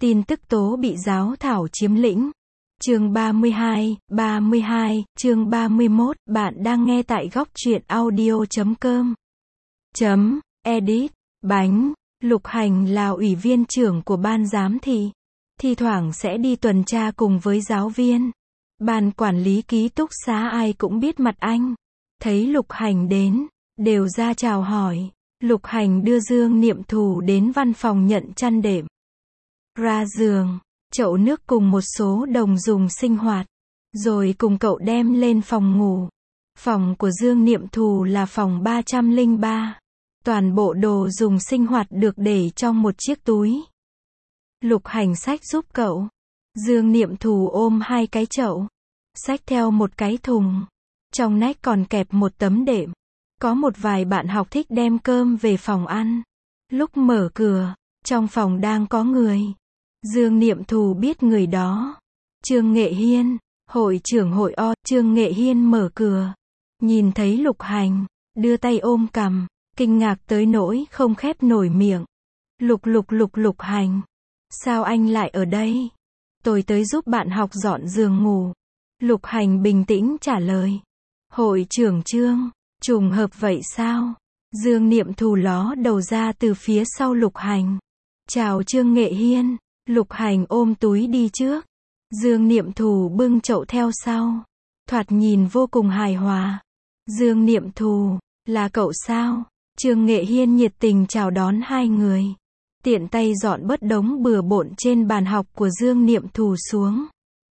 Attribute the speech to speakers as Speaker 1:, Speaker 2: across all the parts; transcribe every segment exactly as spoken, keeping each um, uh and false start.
Speaker 1: Tin tức tố bị giáo thảo chiếm lĩnh. Chương ba mươi hai, ba mươi hai, chương ba mươi mốt, bạn đang nghe tại góc truyện audio chấm com. Chấm, edit, bánh, Lục Hành là ủy viên trưởng của ban giám thị. Thi thoảng sẽ đi tuần tra cùng với giáo viên. Ban quản lý ký túc xá ai cũng biết mặt anh. Thấy Lục Hành đến, đều ra chào hỏi. Lục Hành đưa Dương Niệm Thù đến văn phòng nhận chăn đệm. Ra giường, chậu nước cùng một số đồng dùng sinh hoạt. Rồi cùng cậu đem lên phòng ngủ. Phòng của Dương Niệm Thù là phòng ba trăm lẻ ba. Toàn bộ đồ dùng sinh hoạt được để trong một chiếc túi. Lục Hành xách giúp cậu. Dương Niệm Thù ôm hai cái chậu. Xách theo một cái thùng. Trong nách còn kẹp một tấm đệm. Có một vài bạn học thích đem cơm về phòng ăn. Lúc mở cửa, trong phòng đang có người. Dương Niệm Thù biết người đó. Trương Nghệ Hiên, hội trưởng hội O. Trương Nghệ Hiên mở cửa. Nhìn thấy Lục Hành, đưa tay ôm cằm, kinh ngạc tới nỗi không khép nổi miệng. Lục lục lục Lục Hành. Sao anh lại ở đây? Tôi tới giúp bạn học dọn giường ngủ. Lục Hành bình tĩnh trả lời. Hội trưởng Trương, trùng hợp vậy sao? Dương Niệm Thù ló đầu ra từ phía sau Lục Hành. Chào Trương Nghệ Hiên. Lục Hành ôm túi đi trước. Dương Niệm Thù bưng chậu theo sau. Thoạt nhìn vô cùng hài hòa. Dương Niệm Thù, là cậu sao? Trương Nghệ Hiên nhiệt tình chào đón hai người. Tiện tay dọn bớt đống bừa bộn trên bàn học của Dương Niệm Thù xuống.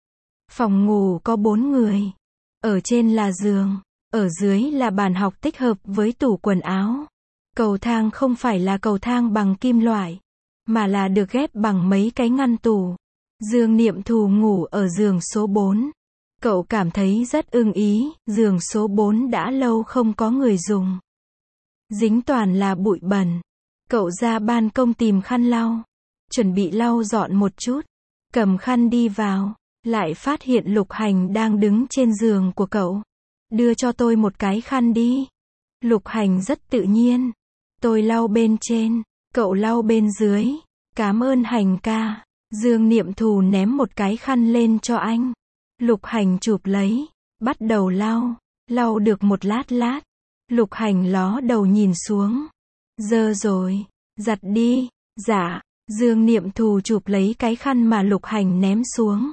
Speaker 1: Phòng ngủ có bốn người. Ở trên là giường. Ở dưới là bàn học tích hợp với tủ quần áo. Cầu thang không phải là cầu thang bằng kim loại, mà là được ghép bằng mấy cái ngăn tủ. Dương Niệm Thù ngủ ở giường số bốn. Cậu cảm thấy rất ưng ý, giường số bốn đã lâu không có người dùng. Dính toàn là bụi bẩn. Cậu ra ban công tìm khăn lau. Chuẩn bị lau dọn một chút. Cầm khăn đi vào, lại phát hiện Lục Hành đang đứng trên giường của cậu. Đưa cho tôi một cái khăn đi. Lục Hành rất tự nhiên. Tôi lau bên trên, cậu lau bên dưới. Cảm ơn Hành ca. Dương Niệm Thù ném một cái khăn lên cho anh. Lục Hành chụp lấy, bắt đầu lau. Lau được một lát lát. Lục Hành ló đầu nhìn xuống. Dơ rồi, giặt đi. Dạ. Dương Niệm Thù chụp lấy cái khăn mà Lục Hành ném xuống.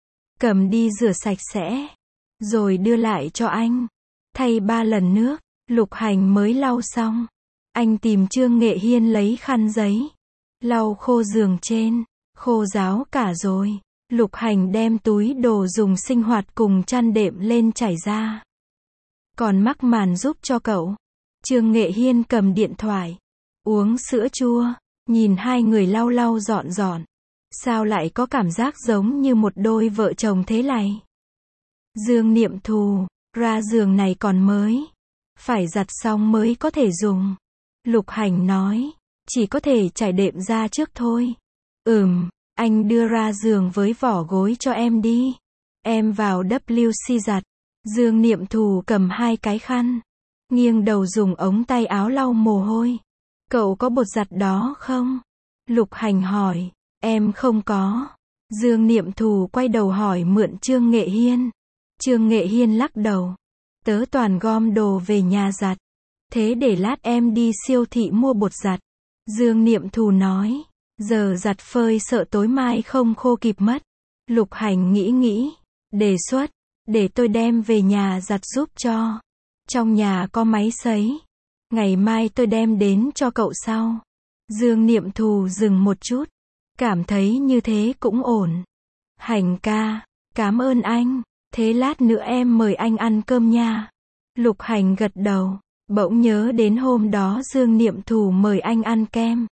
Speaker 1: Cầm đi rửa sạch sẽ. Rồi đưa lại cho anh. Thay ba lần nước, Lục Hành mới lau xong. Anh tìm Trương Nghệ Hiên lấy khăn giấy. Lau khô giường trên. Khô ráo cả rồi. Lục Hành đem túi đồ dùng sinh hoạt cùng chăn đệm lên trải ra. Còn mắc màn giúp cho cậu. Trương Nghệ Hiên cầm điện thoại. Uống sữa chua. Nhìn hai người lau lau dọn dọn. Sao lại có cảm giác giống như một đôi vợ chồng thế này? Dương Niệm Thù, ra giường này còn mới. Phải giặt xong mới có thể dùng. Lục Hành nói. Chỉ có thể trải đệm ra trước thôi. Ừm, anh đưa ra giường với vỏ gối cho em đi. Em vào vê xê giặt. Dương Niệm Thù cầm hai cái khăn. Nghiêng đầu dùng ống tay áo lau mồ hôi. Cậu có bột giặt đó không? Lục Hành hỏi. Em không có. Dương Niệm Thù quay đầu hỏi mượn Trương Nghệ Hiên. Trương Nghệ Hiên lắc đầu. Tớ toàn gom đồ về nhà giặt. Thế để lát em đi siêu thị mua bột giặt. Dương Niệm Thù nói. Giờ giặt phơi sợ tối mai không khô kịp mất. Lục Hành nghĩ nghĩ. Đề xuất. Để tôi đem về nhà giặt giúp cho. Trong nhà có máy sấy. Ngày mai tôi đem đến cho cậu sau. Dương Niệm Thù dừng một chút. Cảm thấy như thế cũng ổn. Hành ca. Cảm ơn anh. Thế lát nữa em mời anh ăn cơm nha. Lục Hành gật đầu. Bỗng nhớ đến hôm đó Dương Niệm Thù mời anh ăn kem.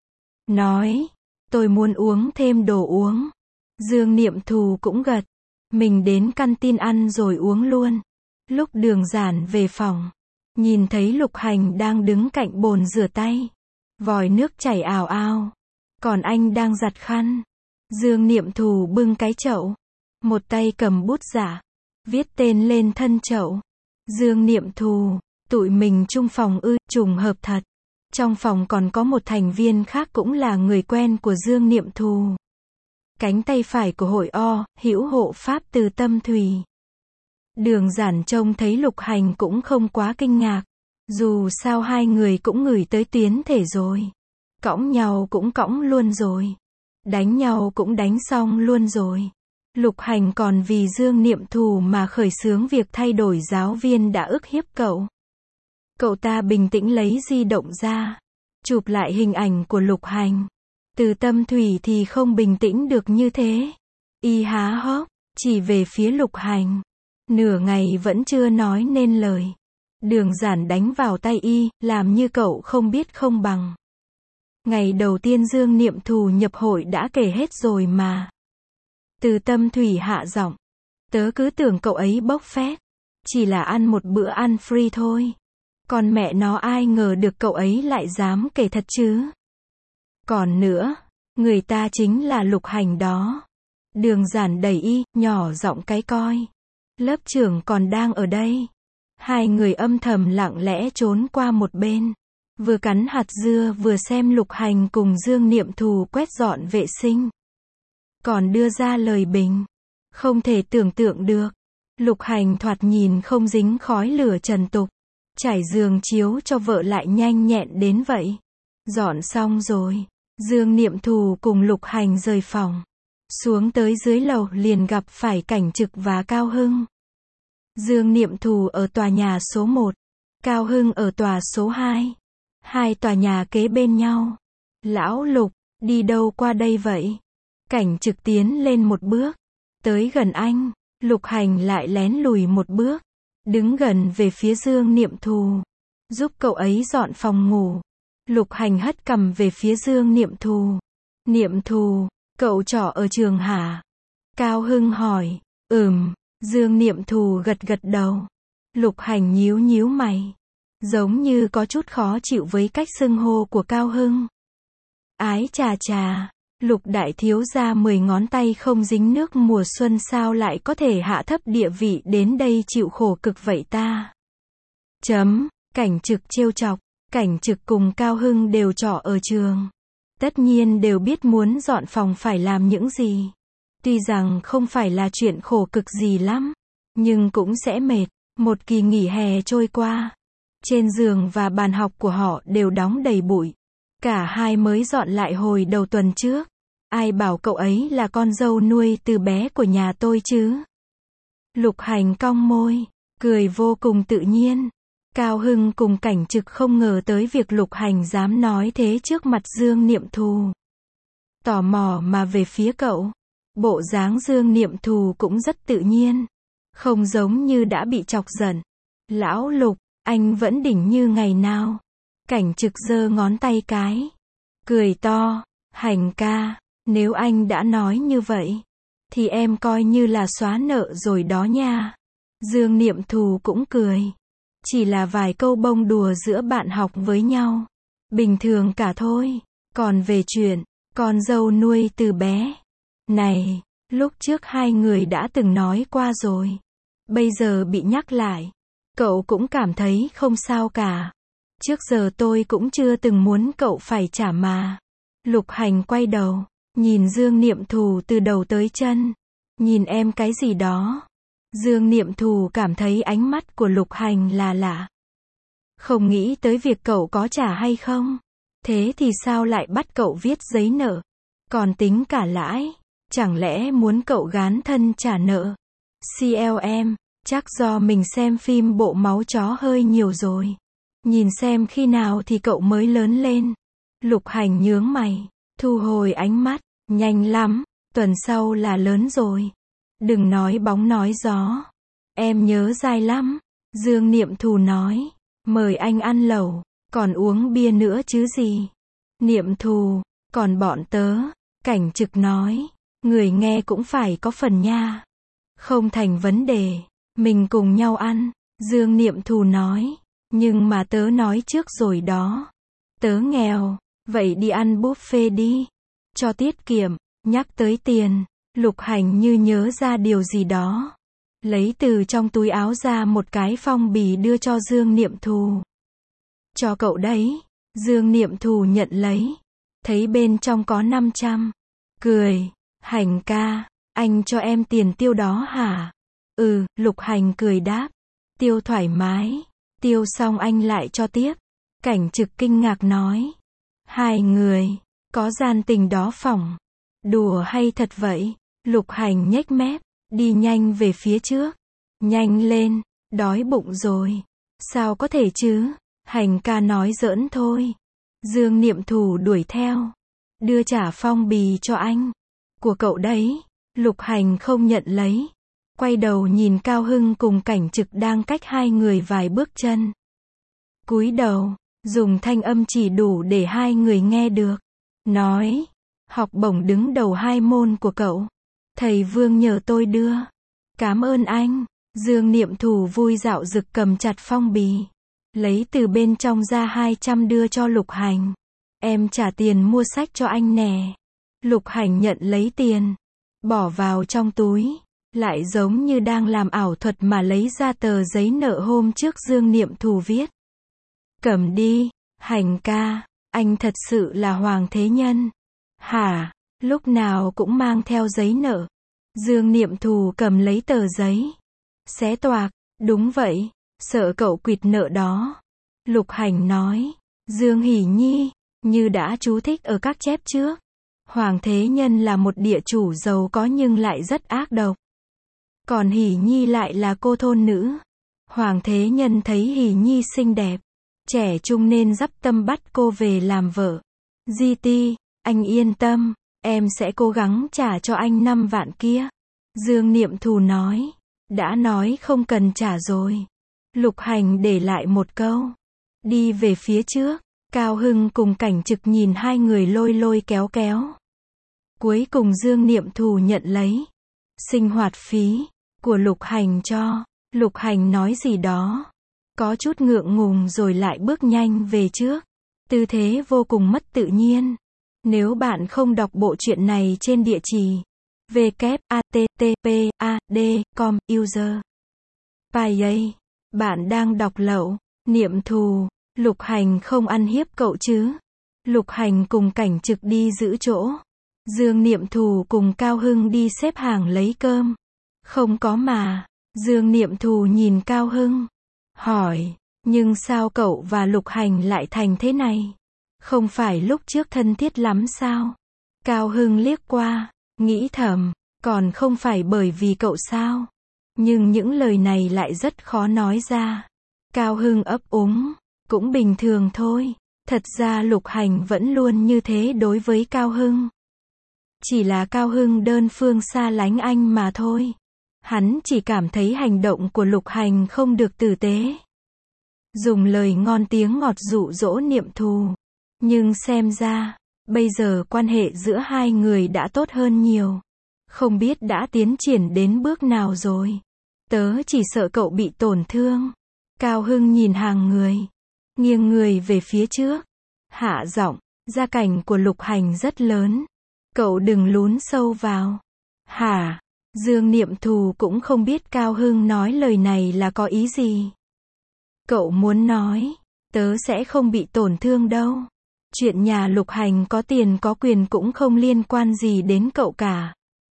Speaker 1: Nói. Tôi muốn uống thêm đồ uống. Dương Niệm Thù cũng gật. Mình đến căn tin ăn rồi uống luôn. Lúc Đường Giản về phòng. Nhìn thấy Lục Hành đang đứng cạnh bồn rửa tay. Vòi nước chảy ào ào. Còn anh đang giặt khăn. Dương Niệm Thù bưng cái chậu. Một tay cầm bút giả. Viết tên lên thân chậu. Dương Niệm Thù. Tụi mình chung phòng ư, trùng hợp thật. Trong phòng còn có một thành viên khác cũng là người quen của Dương Niệm Thù. Cánh tay phải của hội O, hữu hộ pháp Từ Tâm Thủy. Đường Giản trông thấy Lục Hành cũng không quá kinh ngạc. Dù sao hai người cũng ngửi tới tuyến thể rồi. Cõng nhau cũng cõng luôn rồi. Đánh nhau cũng đánh xong luôn rồi. Lục Hành còn vì Dương Niệm Thù mà khởi xướng việc thay đổi giáo viên đã ức hiếp cậu. Cậu ta bình tĩnh lấy di động ra, chụp lại hình ảnh của Lục Hành. Từ Tâm Thủy thì không bình tĩnh được như thế. Y há hốc, chỉ về phía Lục Hành. Nửa ngày vẫn chưa nói nên lời. Đường Giản đánh vào tay y, làm như cậu không biết không bằng. Ngày đầu tiên Dương Niệm Thù nhập hội đã kể hết rồi mà. Từ Tâm Thủy hạ giọng. Tớ cứ tưởng cậu ấy bốc phét. Chỉ là ăn một bữa ăn free thôi. Còn mẹ nó ai ngờ được cậu ấy lại dám kể thật chứ. Còn nữa, người ta chính là Lục Hành đó. Đường Giản đẩy y, nhỏ giọng cái coi. Lớp trưởng còn đang ở đây. Hai người âm thầm lặng lẽ trốn qua một bên. Vừa cắn hạt dưa vừa xem Lục Hành cùng Dương Niệm Thù quét dọn vệ sinh. Còn đưa ra lời bình. Không thể tưởng tượng được. Lục Hành thoạt nhìn không dính khói lửa trần tục. Trải giường chiếu cho vợ lại nhanh nhẹn đến vậy. Dọn xong rồi. Dương Niệm Thù cùng Lục Hành rời phòng. Xuống tới dưới lầu liền gặp phải Cảnh Trực và Cao Hưng. Dương Niệm Thù ở tòa nhà số một. Cao Hưng ở tòa số hai. Hai tòa nhà kế bên nhau. Lão Lục, đi đâu qua đây vậy? Cảnh Trực tiến lên một bước. Tới gần anh. Lục Hành lại lén lùi một bước. Đứng gần về phía Dương Niệm Thù. Giúp cậu ấy dọn phòng ngủ. Lục Hành hất cằm về phía Dương Niệm Thù. Niệm Thù, cậu trọ ở trường hả? Cao Hưng hỏi. Ừm. Dương Niệm Thù gật gật đầu. Lục Hành nhíu nhíu mày. Giống như có chút khó chịu với cách xưng hô của Cao Hưng. Ái chà chà. Lục đại thiếu gia mười ngón tay không dính nước mùa xuân sao lại có thể hạ thấp địa vị đến đây chịu khổ cực vậy ta? Chấm. Cảnh Trực trêu chọc. Cảnh Trực cùng Cao Hưng đều trọ ở trường. Tất nhiên đều biết muốn dọn phòng phải làm những gì. Tuy rằng không phải là chuyện khổ cực gì lắm, nhưng cũng sẽ mệt. Một kỳ nghỉ hè trôi qua. Trên giường và bàn học của họ đều đóng đầy bụi. Cả hai mới dọn lại hồi đầu tuần trước. Ai bảo cậu ấy là con dâu nuôi từ bé của nhà tôi chứ? Lục Hành cong môi, cười vô cùng tự nhiên. Cao Hưng cùng Cảnh Trực không ngờ tới việc Lục Hành dám nói thế trước mặt Dương Niệm Thù. Tò mò mà về phía cậu. Bộ dáng Dương Niệm Thù cũng rất tự nhiên. Không giống như đã bị chọc giận. Lão Lục, anh vẫn đỉnh như ngày nào. Cảnh Trực giơ ngón tay cái. Cười to. Hành ca, nếu anh đã nói như vậy, thì em coi như là xóa nợ rồi đó nha. Dương Niệm Thù cũng cười. Chỉ là vài câu bông đùa giữa bạn học với nhau. Bình thường cả thôi. Còn về chuyện, con dâu nuôi từ bé. Này, lúc trước hai người đã từng nói qua rồi. Bây giờ bị nhắc lại. Cậu cũng cảm thấy không sao cả. Trước giờ tôi cũng chưa từng muốn cậu phải trả mà. Lục Hành quay đầu. Nhìn Dương Niệm Thù từ đầu tới chân. Nhìn em cái gì đó. Dương Niệm Thù cảm thấy ánh mắt của Lục Hành là lạ. Không nghĩ tới việc cậu có trả hay không. Thế thì sao lại bắt cậu viết giấy nợ. Còn tính cả lãi. Chẳng lẽ muốn cậu gán thân trả nợ. xê lờ em, chắc do mình xem phim bộ máu chó hơi nhiều rồi. Nhìn xem khi nào thì cậu mới lớn lên. Lục Hành nhướng mày. Thu hồi ánh mắt. Nhanh lắm. Tuần sau là lớn rồi. Đừng nói bóng nói gió. Em nhớ dai lắm. Dương Niệm Thù nói. Mời anh ăn lẩu. Còn uống bia nữa chứ gì. Niệm Thù. Còn bọn tớ. Cảnh Trực nói. Người nghe cũng phải có phần nha. Không thành vấn đề. Mình cùng nhau ăn. Dương Niệm Thù nói. Nhưng mà tớ nói trước rồi đó. Tớ nghèo. Vậy đi ăn buffet đi. Cho tiết kiệm. Nhắc tới tiền. Lục Hành như nhớ ra điều gì đó. Lấy từ trong túi áo ra một cái phong bì đưa cho Dương Niệm Thù. Cho cậu đấy. Dương Niệm Thù nhận lấy. Thấy bên trong có năm trăm. Cười. Hành ca, anh cho em tiền tiêu đó hả? Ừ, Lục Hành cười đáp. Tiêu thoải mái. Tiêu xong anh lại cho tiếp. Cảnh Trực kinh ngạc nói. Hai người, có gian tình đó phỏng. Đùa hay thật vậy? Lục Hành nhếch mép, đi nhanh về phía trước. Nhanh lên, đói bụng rồi. Sao có thể chứ? Hành ca nói giỡn thôi. Dương Niệm Thù đuổi theo. Đưa trả phong bì cho anh. Của cậu đấy. Lục Hành không nhận lấy. Quay đầu nhìn Cao Hưng cùng Cảnh Trực đang cách hai người vài bước chân. Cúi đầu, dùng thanh âm chỉ đủ để hai người nghe được. Nói, học bổng đứng đầu hai môn của cậu. Thầy Vương nhờ tôi đưa. Cảm ơn anh. Dương Niệm Thù vui dạo dực cầm chặt phong bì. Lấy từ bên trong ra hai trăm đưa cho Lục Hành. Em trả tiền mua sách cho anh nè. Lục Hành nhận lấy tiền. Bỏ vào trong túi. Lại giống như đang làm ảo thuật mà lấy ra tờ giấy nợ hôm trước Dương Niệm Thù viết. Cầm đi, Hành ca, anh thật sự là Hoàng Thế Nhân. Hả, lúc nào cũng mang theo giấy nợ. Dương Niệm Thù cầm lấy tờ giấy. Xé toạc, đúng vậy, sợ cậu quỵt nợ đó. Lục Hành nói, Dương Hỷ Nhi, như đã chú thích ở các chép trước. Hoàng Thế Nhân là một địa chủ giàu có nhưng lại rất ác độc. Còn Hỷ Nhi lại là cô thôn nữ. Hoàng Thế Nhân thấy Hỷ Nhi xinh đẹp, trẻ trung nên dắp tâm bắt cô về làm vợ. Di Ti, anh yên tâm, em sẽ cố gắng trả cho anh năm vạn kia. Dương Niệm Thù nói, đã nói không cần trả rồi. Lục Hành để lại một câu. Đi về phía trước, Cao Hưng cùng Cảnh Trực nhìn hai người lôi lôi kéo kéo. Cuối cùng Dương Niệm Thù nhận lấy sinh hoạt phí của Lục Hành cho. Lục Hành nói gì đó, có chút ngượng ngùng rồi lại bước nhanh về trước. Tư thế vô cùng mất tự nhiên. Nếu bạn không đọc bộ truyện này trên địa chỉ w w w chấm a t t p a d chấm com user Payay, bạn đang đọc lậu. Niệm Thù, Lục Hành không ăn hiếp cậu chứ? Lục Hành cùng Cảnh Trực đi giữ chỗ. Dương Niệm Thù cùng Cao Hưng đi xếp hàng lấy cơm. Không có mà. Dương Niệm Thù nhìn Cao Hưng, hỏi, nhưng sao cậu và Lục Hành lại thành thế này? Không phải lúc trước thân thiết lắm sao? Cao Hưng liếc qua, nghĩ thầm, còn không phải bởi vì cậu sao? Nhưng những lời này lại rất khó nói ra. Cao Hưng ấp úng, cũng bình thường thôi. Thật ra Lục Hành vẫn luôn như thế đối với Cao Hưng. Chỉ là Cao Hưng đơn phương xa lánh anh mà thôi. Hắn chỉ cảm thấy hành động của Lục Hành không được tử tế. Dùng lời ngon tiếng ngọt dụ dỗ Niệm Thù. Nhưng xem ra, bây giờ quan hệ giữa hai người đã tốt hơn nhiều. Không biết đã tiến triển đến bước nào rồi. Tớ chỉ sợ cậu bị tổn thương. Cao Hưng nhìn hàng người. Nghiêng người về phía trước. Hạ giọng, gia cảnh của Lục Hành rất lớn. Cậu đừng lún sâu vào. Hả? Dương Niệm Thù cũng không biết Cao Hưng nói lời này là có ý gì. Cậu muốn nói, tớ sẽ không bị tổn thương đâu. Chuyện nhà Lục Hành có tiền có quyền cũng không liên quan gì đến cậu cả.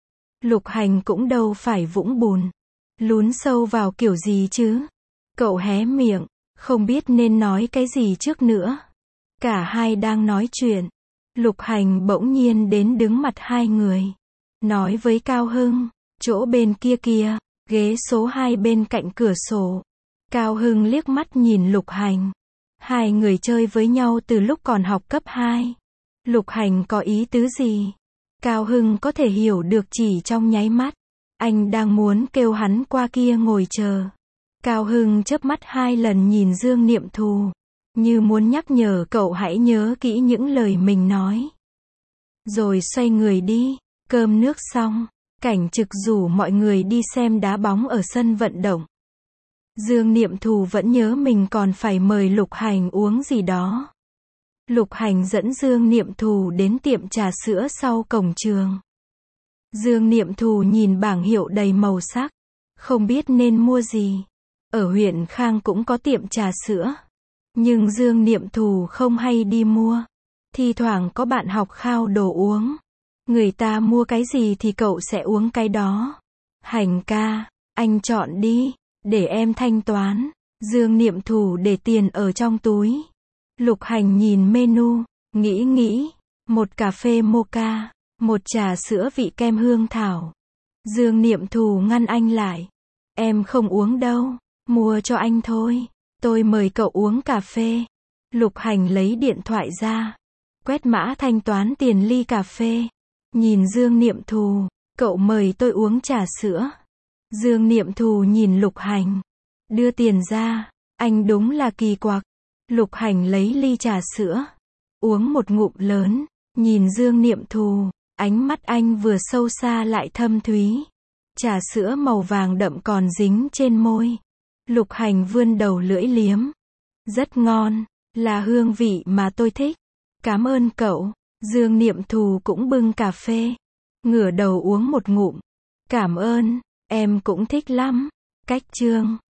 Speaker 1: Lục Hành cũng đâu phải vũng bùn. Lún sâu vào kiểu gì chứ? Cậu hé miệng, không biết nên nói cái gì trước nữa. Cả hai đang nói chuyện. Lục Hành bỗng nhiên đến đứng mặt hai người. Nói với Cao Hưng, chỗ bên kia kìa, ghế số hai bên cạnh cửa sổ. Cao Hưng liếc mắt nhìn Lục Hành. Hai người chơi với nhau từ lúc còn học cấp hai. Lục Hành có ý tứ gì? Cao Hưng có thể hiểu được chỉ trong nháy mắt. Anh đang muốn kêu hắn qua kia ngồi chờ. Cao Hưng chớp mắt hai lần nhìn Dương Niệm Thù. Như muốn nhắc nhở cậu hãy nhớ kỹ những lời mình nói. Rồi xoay người đi. Cơm nước xong, Cảnh Trực rủ mọi người đi xem đá bóng ở sân vận động. Dương Niệm Thù vẫn nhớ mình còn phải mời Lục Hành uống gì đó. Lục Hành dẫn Dương Niệm Thù đến tiệm trà sữa sau cổng trường. Dương Niệm Thù nhìn bảng hiệu đầy màu sắc, không biết nên mua gì. Ở huyện Khang cũng có tiệm trà sữa, nhưng Dương Niệm Thù không hay đi mua. Thi thoảng có bạn học khao đồ uống. Người ta mua cái gì thì cậu sẽ uống cái đó. Hành ca, anh chọn đi, để em thanh toán. Dương Niệm Thù để tiền ở trong túi. Lục Hành nhìn menu, nghĩ nghĩ, một cà phê mocha, một trà sữa vị kem hương thảo. Dương Niệm Thù ngăn anh lại. Em không uống đâu, mua cho anh thôi. Tôi mời cậu uống cà phê. Lục Hành lấy điện thoại ra, quét mã thanh toán tiền ly cà phê. Nhìn Dương Niệm Thù, cậu mời tôi uống trà sữa. Dương Niệm Thù nhìn Lục Hành, đưa tiền ra, anh đúng là kỳ quặc. Lục Hành lấy ly trà sữa, uống một ngụm lớn, nhìn Dương Niệm Thù, ánh mắt anh vừa sâu xa lại thâm thúy. Trà sữa màu vàng đậm còn dính trên môi. Lục Hành vươn đầu lưỡi liếm. Rất ngon, là hương vị mà tôi thích. Cảm ơn cậu. Dương Niệm Thù cũng bưng cà phê, ngửa đầu uống một ngụm. Cảm ơn, em cũng thích lắm. Cách chương